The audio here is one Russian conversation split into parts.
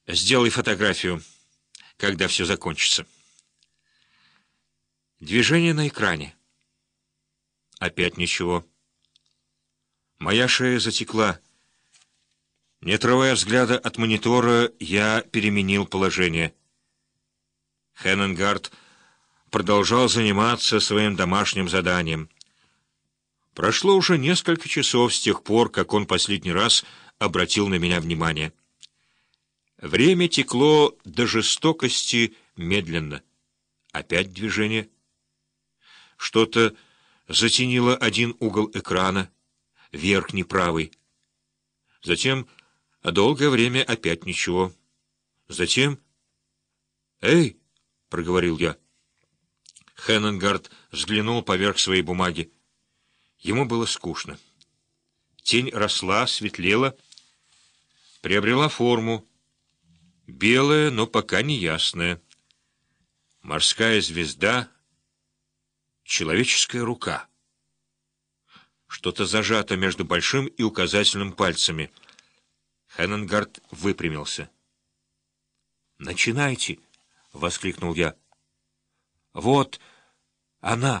Сделай фотографию, когда все закончится. Движение на экране. Опять ничего. Моя шея затекла. Не отрывая взгляда от монитора, я переменил положение. Хеннингард продолжал заниматься своим домашним заданием. Прошло уже несколько часов с тех пор, как он последний раз обратил на меня внимание. Время текло до жестокости медленно. Опять движение. Что-то затенило один угол экрана, верхний правый. Затем долгое время опять ничего. Затем... «Эй!» — проговорил я. Хеннингард взглянул поверх своей бумаги. Ему было скучно. Тень росла, светлела, приобрела форму. Белая, но пока не ясная. Морская звезда, человеческая рука. Что-то зажато между большим и указательным пальцами. Хеннингард выпрямился. «Начинайте!» — воскликнул я. «Вот она!»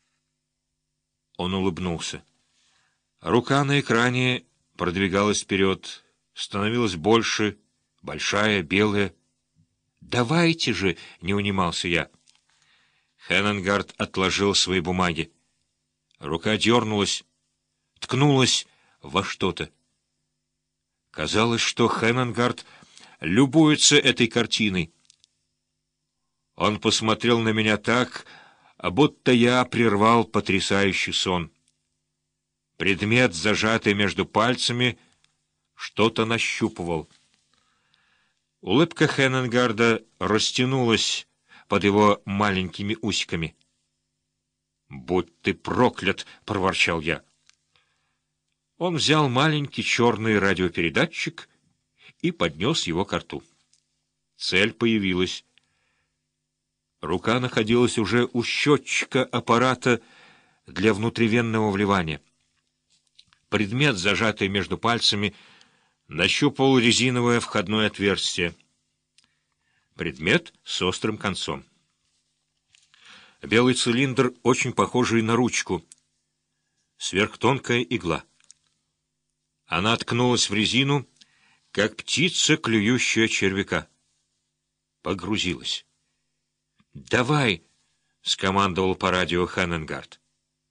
Он улыбнулся. Рука на экране продвигалась вперед, становилась больше, большая, белая. «Давайте же!» — не унимался я. Хеннингард отложил свои бумаги. Рука дернулась, ткнулась во что-то. Казалось, что Хеннингард любуется этой картиной. Он посмотрел на меня так, будто я прервал потрясающий сон. Предмет, зажатый между пальцами, что-то нащупывал. Улыбка Хеннингарда растянулась под его маленькими усиками. «Будь ты проклят!» — проворчал я. Он взял маленький черный радиопередатчик и поднес его ко рту. Цель появилась. Рука находилась уже у счетчика аппарата для внутривенного вливания. Предмет, зажатый между пальцами, нащупал резиновое входное отверстие. Предмет с острым концом. Белый цилиндр, очень похожий на ручку. Сверхтонкая игла. Она ткнулась в резину, как птица, клюющая червяка. Погрузилась. «Давай!» — скомандовал по радио Хеннингард.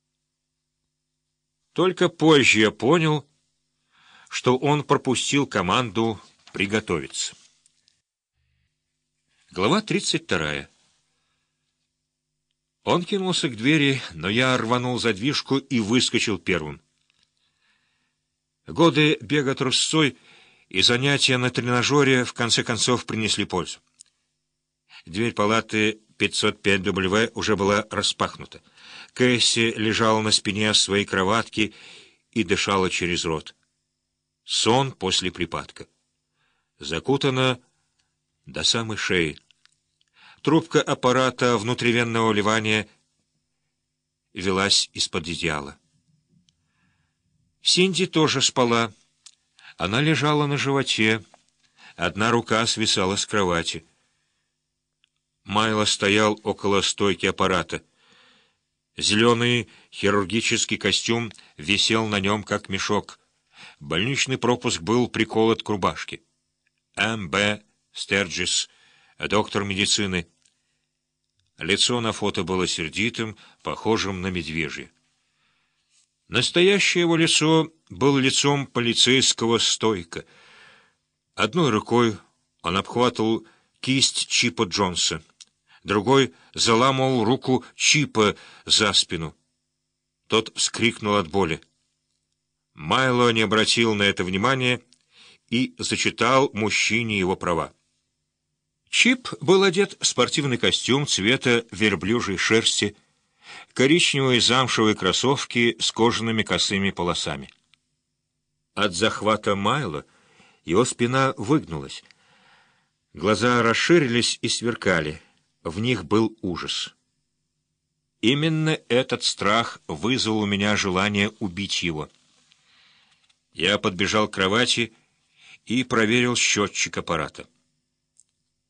Только позже я понял, что он пропустил команду «приготовиться». Глава 32. Он кинулся к двери, но я рванул задвижку и выскочил первым. Годы бега трусцой и занятия на тренажере в конце концов принесли пользу. Дверь палаты 505W уже была распахнута. Кэсси лежала на спине своей кроватки и дышала через рот. Сон после припадка. Закутана до самой шеи. Трубка аппарата внутривенного вливания велась из-под одеяла. Синди тоже спала. Она лежала на животе. Одна рука свисала с кровати. Майло стоял около стойки аппарата. Зеленый хирургический костюм висел на нем, как мешок. Больничный пропуск был приколот к рубашке. М.Б. Стерджис, доктор медицины. Лицо на фото было сердитым, похожим на медвежье. Настоящее его лицо было лицом полицейского стойка. Одной рукой он обхватывал кисть Чипа Джонса, другой заламывал руку Чипа за спину. Тот вскрикнул от боли. Майло не обратил на это внимания и зачитал мужчине его права. Чип был одет в спортивный костюм цвета верблюжьей шерсти, коричневые замшевые кроссовки с кожаными косыми полосами. От захвата Майло его спина выгнулась. Глаза расширились и сверкали. В них был ужас. Именно этот страх вызвал у меня желание убить его. Я подбежал к кровати и проверил счетчик аппарата.